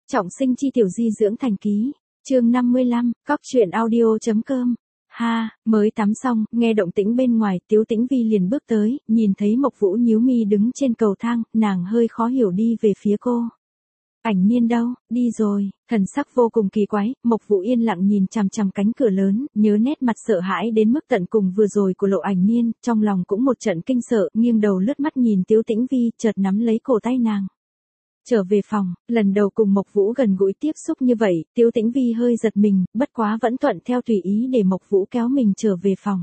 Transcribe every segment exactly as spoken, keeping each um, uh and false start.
Trọng sinh chi tiểu di dưỡng thành ký, chương năm mươi lăm, cóc truyện audio.com. Ha, mới tắm xong, nghe động tĩnh bên ngoài, Tiếu Tĩnh Vi liền bước tới, nhìn thấy Mộc Vũ nhíu mi đứng trên cầu thang, nàng hơi khó hiểu đi về phía cô. Ảnh Niên đâu, đi rồi, thần sắc vô cùng kỳ quái, Mộc Vũ yên lặng nhìn chằm chằm cánh cửa lớn, nhớ nét mặt sợ hãi đến mức tận cùng vừa rồi của Lộ Ảnh Niên, trong lòng cũng một trận kinh sợ, nghiêng đầu lướt mắt nhìn Tiếu Tĩnh Vi, chợt nắm lấy cổ tay nàng. Trở về phòng, lần đầu cùng Mộc Vũ gần gũi tiếp xúc như vậy, Tiếu Tĩnh Vi hơi giật mình, bất quá vẫn thuận theo tùy ý để Mộc Vũ kéo mình trở về phòng.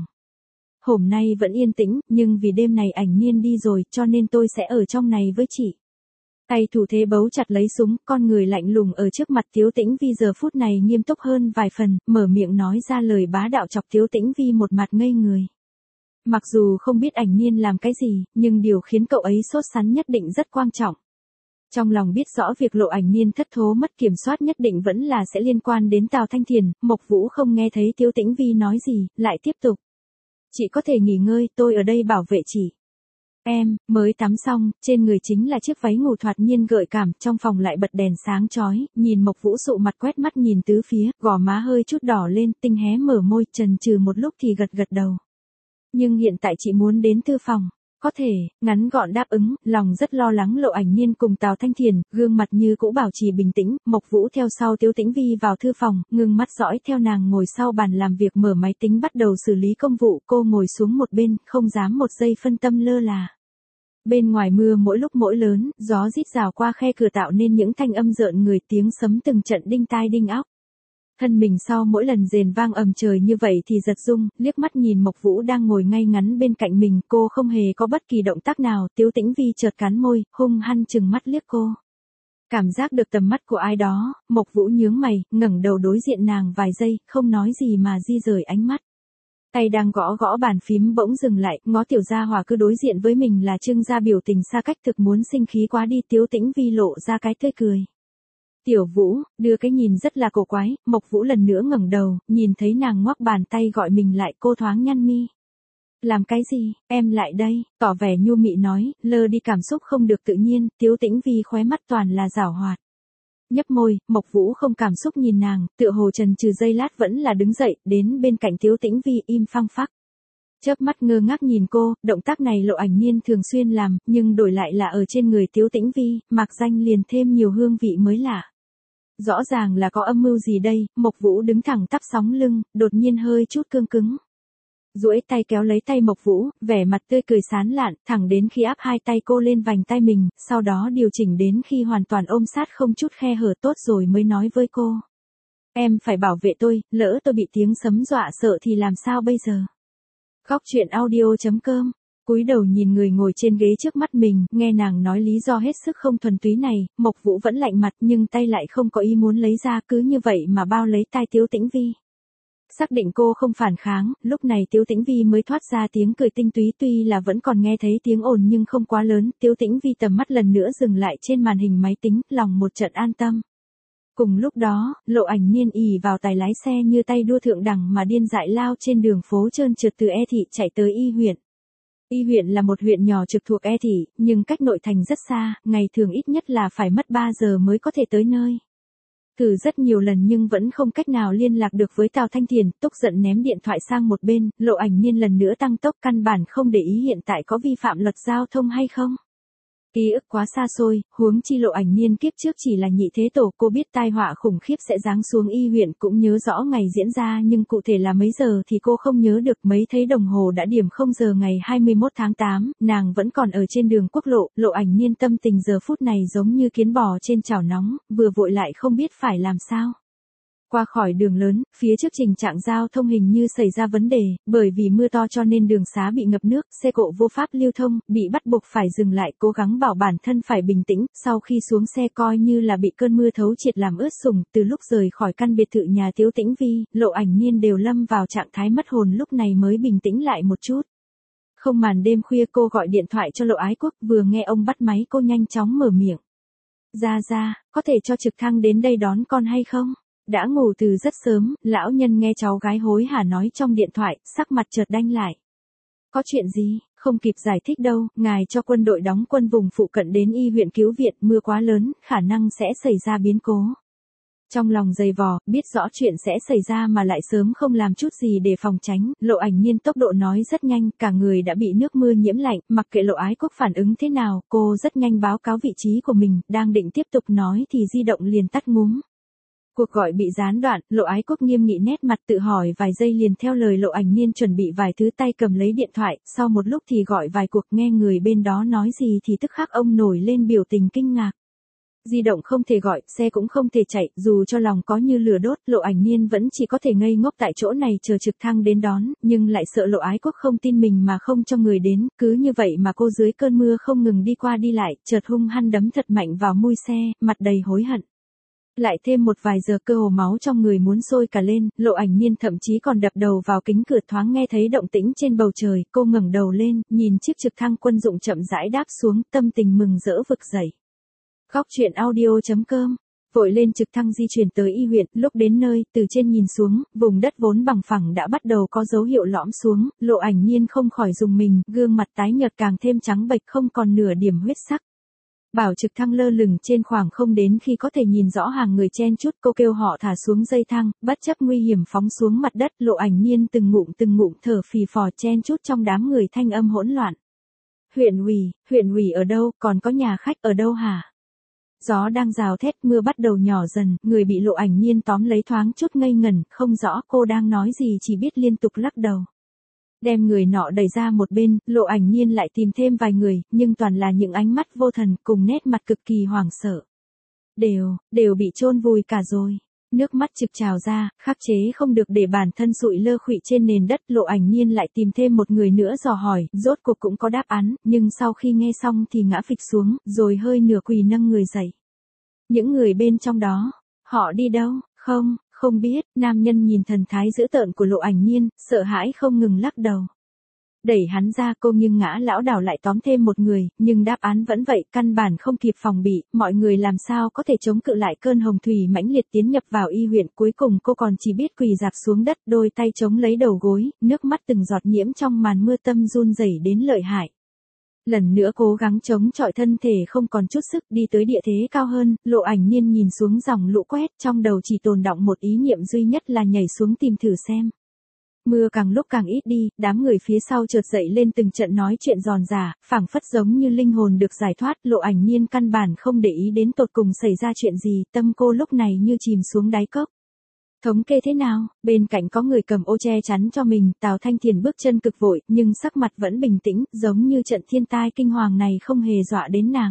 Hôm nay vẫn yên tĩnh, nhưng vì đêm này Ảnh Niên đi rồi, cho nên tôi sẽ ở trong này với chị. Tay thủ thế bấu chặt lấy súng, con người lạnh lùng ở trước mặt Tiếu Tĩnh Vi giờ phút này nghiêm túc hơn vài phần, mở miệng nói ra lời bá đạo chọc Tiếu Tĩnh Vi một mặt ngây người. Mặc dù không biết Ảnh Niên làm cái gì, nhưng điều khiến cậu ấy sốt sắng nhất định rất quan trọng. Trong lòng biết rõ việc Lộ Ảnh Niên thất thố mất kiểm soát nhất định vẫn là sẽ liên quan đến Tào Thanh Thiền, Mộc Vũ không nghe thấy Tiếu Tĩnh Vi nói gì, lại tiếp tục. Chị có thể nghỉ ngơi, tôi ở đây bảo vệ chị. Em, mới tắm xong, trên người chính là chiếc váy ngủ thoạt nhiên gợi cảm, trong phòng lại bật đèn sáng chói, nhìn Mộc Vũ sụ mặt quét mắt nhìn tứ phía, gò má hơi chút đỏ lên, tinh hé mở môi, chần chừ một lúc thì gật gật đầu. Nhưng hiện tại chị muốn đến thư phòng. Có thể, ngắn gọn đáp ứng, lòng rất lo lắng Lộ Ảnh Niên cùng Tào Thanh Thiền, gương mặt như cũ bảo trì bình tĩnh, Mộc Vũ theo sau Tiếu Tĩnh Vi vào thư phòng, ngưng mắt dõi theo nàng ngồi sau bàn làm việc mở máy tính bắt đầu xử lý công vụ, cô ngồi xuống một bên, không dám một giây phân tâm lơ là. Bên ngoài mưa mỗi lúc mỗi lớn, gió rít rào qua khe cửa tạo nên những thanh âm rợn người, tiếng sấm từng trận đinh tai đinh óc. Thân mình sau mỗi lần rền vang ầm trời như vậy thì giật rung, liếc mắt nhìn Mộc Vũ đang ngồi ngay ngắn bên cạnh mình, cô không hề có bất kỳ động tác nào, Tiếu Tĩnh Vi chợt cắn môi, hung hăng chừng mắt liếc cô. Cảm giác được tầm mắt của ai đó, Mộc Vũ nhướng mày, ngẩng đầu đối diện nàng vài giây, không nói gì mà di rời ánh mắt. Tay đang gõ gõ bàn phím bỗng dừng lại, ngó tiểu gia hỏa cứ đối diện với mình là trưng ra biểu tình xa cách thực muốn sinh khí quá đi, Tiếu Tĩnh Vi lộ ra cái tươi cười. Tiểu Vũ, đưa cái nhìn rất là cổ quái, Mộc Vũ lần nữa ngẩng đầu, nhìn thấy nàng ngoắc bàn tay gọi mình lại, cô thoáng nhăn mi. Làm cái gì, em lại đây, tỏ vẻ nhu mị nói, lơ đi cảm xúc không được tự nhiên, Tiếu Tĩnh Vi khóe mắt toàn là giảo hoạt. Nhấp môi, Mộc Vũ không cảm xúc nhìn nàng, tựa hồ chần chừ giây lát vẫn là đứng dậy, đến bên cạnh Tiếu Tĩnh Vi im phăng phắc. Chớp mắt ngơ ngác nhìn cô, động tác này Lộ Ảnh Niên thường xuyên làm, nhưng đổi lại là ở trên người Tiếu Tĩnh Vi, mạc danh liền thêm nhiều hương vị mới lạ. Rõ ràng là có âm mưu gì đây, Mộc Vũ đứng thẳng tắp sóng lưng, đột nhiên hơi chút cương cứng. Duỗi tay kéo lấy tay Mộc Vũ, vẻ mặt tươi cười sán lạn, thẳng đến khi áp hai tay cô lên vành tay mình, sau đó điều chỉnh đến khi hoàn toàn ôm sát không chút khe hở tốt rồi mới nói với cô. Em phải bảo vệ tôi, lỡ tôi bị tiếng sấm dọa sợ thì làm sao bây giờ? Cóc truyện audio.com. Cúi đầu nhìn người ngồi trên ghế trước mắt mình, nghe nàng nói lý do hết sức không thuần túy này, Mộc Vũ vẫn lạnh mặt nhưng tay lại không có ý muốn lấy ra, cứ như vậy mà bao lấy tai Tiếu Tĩnh Vi. Xác định cô không phản kháng, lúc này Tiếu Tĩnh Vi mới thoát ra tiếng cười tinh túy, tuy là vẫn còn nghe thấy tiếng ồn nhưng không quá lớn, Tiếu Tĩnh Vi tầm mắt lần nữa dừng lại trên màn hình máy tính, lòng một trận an tâm. Cùng lúc đó, Lộ Ảnh Niên ì vào tài lái xe như tay đua thượng đẳng mà điên dại lao trên đường phố trơn trượt từ E thị chạy tới Y huyện. Y huyện là một huyện nhỏ trực thuộc E thị, nhưng cách nội thành rất xa, ngày thường ít nhất là phải mất ba giờ mới có thể tới nơi. Thử rất nhiều lần nhưng vẫn không cách nào liên lạc được với Tào Thanh Thiền, tức giận ném điện thoại sang một bên, Lộ Ảnh Niên lần nữa tăng tốc, căn bản không để ý hiện tại có vi phạm luật giao thông hay không. Ký ức quá xa xôi, huống chi Lộ Ảnh Niên kiếp trước chỉ là nhị thế tổ, cô biết tai họa khủng khiếp sẽ giáng xuống Y huyện, cũng nhớ rõ ngày diễn ra nhưng cụ thể là mấy giờ thì cô không nhớ được, mấy thấy đồng hồ đã điểm không giờ ngày hai mươi mốt tháng tám, nàng vẫn còn ở trên đường quốc lộ, Lộ Ảnh Niên tâm tình giờ phút này giống như kiến bò trên chảo nóng, vừa vội lại không biết phải làm sao. Qua khỏi đường lớn, phía trước trình trạng giao thông hình như xảy ra vấn đề, bởi vì mưa to cho nên đường xá bị ngập nước, xe cộ vô pháp lưu thông, bị bắt buộc phải dừng lại, cố gắng bảo bản thân phải bình tĩnh, sau khi xuống xe coi như là bị cơn mưa thấu triệt làm ướt sũng, từ lúc rời khỏi căn biệt thự nhà Tiếu Tĩnh Vi, Lộ Ảnh Niên đều lâm vào trạng thái mất hồn, lúc này mới bình tĩnh lại một chút. Không màn đêm khuya cô gọi điện thoại cho Lộ Ái Quốc, vừa nghe ông bắt máy cô nhanh chóng mở miệng. Ra ra, có thể cho trực thăng đến đây đón con hay không? Đã ngủ từ rất sớm, lão nhân nghe cháu gái hối hả nói trong điện thoại, sắc mặt chợt đanh lại. có chuyện gì, không kịp giải thích đâu, ngài cho quân đội đóng quân vùng phụ cận đến y huyện cứu viện, mưa quá lớn, khả năng sẽ xảy ra biến cố. Trong lòng dày vò, biết rõ chuyện sẽ xảy ra mà lại sớm không làm chút gì để phòng tránh, Lộ Ảnh Nhiên tốc độ nói rất nhanh, cả người đã bị nước mưa nhiễm lạnh, mặc kệ Lộ Ái Quốc phản ứng thế nào, cô rất nhanh báo cáo vị trí của mình, đang định tiếp tục nói thì di động liền tắt ngúm. Cuộc gọi bị gián đoạn, Lộ Ái Quốc nghiêm nghị nét mặt tự hỏi vài giây liền theo lời Lộ Ảnh Nhiên chuẩn bị vài thứ tay cầm lấy điện thoại, sau một lúc thì gọi vài cuộc nghe người bên đó nói gì thì tức khắc ông nổi lên biểu tình kinh ngạc. Di động không thể gọi, xe cũng không thể chạy, dù cho lòng có như lửa đốt, Lộ Ảnh Nhiên vẫn chỉ có thể ngây ngốc tại chỗ này chờ trực thăng đến đón, nhưng lại sợ Lộ Ái Quốc không tin mình mà không cho người đến, cứ như vậy mà cô dưới cơn mưa không ngừng đi qua đi lại, chợt hung hăng đấm thật mạnh vào mui xe, mặt đầy hối hận. Lại thêm một vài giờ cơ hồ máu trong người muốn sôi cả lên, Lộ Ảnh Nhiên thậm chí còn đập đầu vào kính cửa thoáng nghe thấy động tĩnh trên bầu trời, cô ngẩng đầu lên, nhìn chiếc trực thăng quân dụng chậm rãi đáp xuống, tâm tình mừng rỡ vực dậy. Góc truyện audio chấm com, vội lên trực thăng di chuyển tới y huyện, lúc đến nơi, từ trên nhìn xuống, vùng đất vốn bằng phẳng đã bắt đầu có dấu hiệu lõm xuống, Lộ Ảnh Nhiên không khỏi rùng mình, gương mặt tái nhợt càng thêm trắng bệch không còn nửa điểm huyết sắc. Bảo trực thăng lơ lửng trên khoảng không đến khi có thể nhìn rõ hàng người chen chúc, cô kêu họ thả xuống dây thang, bất chấp nguy hiểm phóng xuống mặt đất, Lộ Ảnh Nhiên từng ngụm từng ngụm thở phì phò chen chúc trong đám người thanh âm hỗn loạn. Huyện ủy, huyện ủy ở đâu, còn có nhà khách ở đâu hả? Gió đang rào thét, mưa bắt đầu nhỏ dần, người bị Lộ Ảnh Nhiên tóm lấy thoáng chút ngây ngẩn, không rõ cô đang nói gì chỉ biết liên tục lắc đầu. Đem người nọ đẩy ra một bên, Lộ Ảnh Nhiên lại tìm thêm vài người, nhưng toàn là những ánh mắt vô thần cùng nét mặt cực kỳ hoảng sợ. Đều, đều bị chôn vùi cả rồi. Nước mắt trực trào ra, khắc chế không được để bản thân sụi lơ khuỵu trên nền đất, Lộ Ảnh Nhiên lại tìm thêm một người nữa dò hỏi, rốt cuộc cũng có đáp án, nhưng sau khi nghe xong thì ngã phịch xuống, rồi hơi nửa quỳ nâng người dậy. Những người bên trong đó, họ đi đâu, không, không biết, nam nhân nhìn thần thái dữ tợn của Lộ Ảnh Nhiên, sợ hãi không ngừng lắc đầu. Đẩy hắn ra, cô nghiêng ngã lão đảo lại tóm thêm một người, nhưng đáp án vẫn vậy, căn bản không kịp phòng bị, mọi người làm sao có thể chống cự lại cơn hồng thủy mãnh liệt tiến nhập vào y huyện, cuối cùng cô còn chỉ biết quỳ dạp xuống đất, đôi tay chống lấy đầu gối, nước mắt từng giọt nhiễm trong màn mưa, tâm run rẩy đến lợi hại. Lần nữa cố gắng chống chọi thân thể không còn chút sức, đi tới địa thế cao hơn, Lộ Ảnh Nhiên nhìn xuống dòng lũ quét, trong đầu chỉ tồn đọng một ý niệm duy nhất là nhảy xuống tìm thử xem. Mưa càng lúc càng ít đi, đám người phía sau chợt dậy lên từng trận nói chuyện giòn giả, phảng phất giống như linh hồn được giải thoát, Lộ Ảnh Nhiên căn bản không để ý đến tột cùng xảy ra chuyện gì, tâm cô lúc này như chìm xuống đáy cốc. Thống kê thế nào, bên cạnh có người cầm ô che chắn cho mình, Tào Thanh Thiền bước chân cực vội, nhưng sắc mặt vẫn bình tĩnh, giống như trận thiên tai kinh hoàng này không hề dọa đến nàng.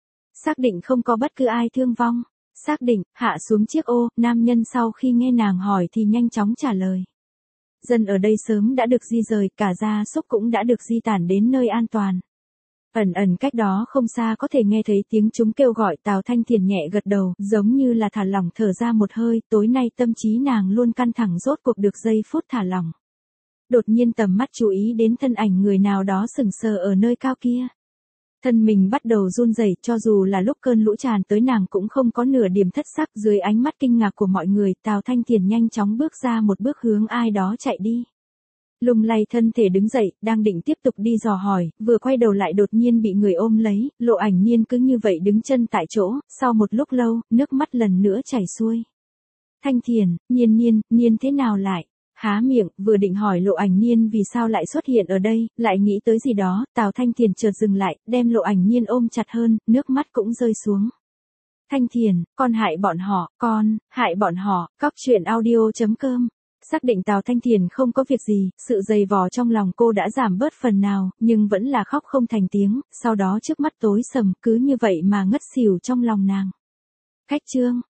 Xác định không có bất cứ ai thương vong. Xác định, hạ xuống chiếc ô, nam nhân sau khi nghe nàng hỏi thì nhanh chóng trả lời. Dân ở đây sớm đã được di rời, cả gia súc cũng đã được di tản đến nơi an toàn. Ẩn ẩn cách đó không xa có thể nghe thấy tiếng chúng kêu gọi, Tào Thanh Thiền nhẹ gật đầu, giống như là thả lỏng thở ra một hơi, tối nay tâm trí nàng luôn căng thẳng rốt cuộc được giây phút thả lỏng. Đột nhiên tầm mắt chú ý đến thân ảnh người nào đó sừng sờ ở nơi cao kia. Thân mình bắt đầu run rẩy, cho dù là lúc cơn lũ tràn tới nàng cũng không có nửa điểm thất sắc, dưới ánh mắt kinh ngạc của mọi người, Tào Thanh Thiền nhanh chóng bước ra một bước hướng ai đó chạy đi. Lung lay thân thể đứng dậy, đang định tiếp tục đi dò hỏi, vừa quay đầu lại đột nhiên bị người ôm lấy, Lộ Ảnh Nhiên cứ như vậy đứng chân tại chỗ, sau một lúc lâu, nước mắt lần nữa chảy xuôi. Thanh Thiền, Nhiên Nhiên, Nhiên thế nào lại? Há miệng, vừa định hỏi Lộ Ảnh Nhiên vì sao lại xuất hiện ở đây, lại nghĩ tới gì đó, Tào Thanh Thiền chợt dừng lại, đem Lộ Ảnh Nhiên ôm chặt hơn, nước mắt cũng rơi xuống. Thanh Thiền, con hại bọn họ, con, hại bọn họ, góc truyện audio chấm com. Xác định Tào Thanh Thiền không có việc gì, sự dày vò trong lòng cô đã giảm bớt phần nào, nhưng vẫn là khóc không thành tiếng, sau đó trước mắt tối sầm, cứ như vậy mà ngất xỉu trong lòng nàng. Khách trương,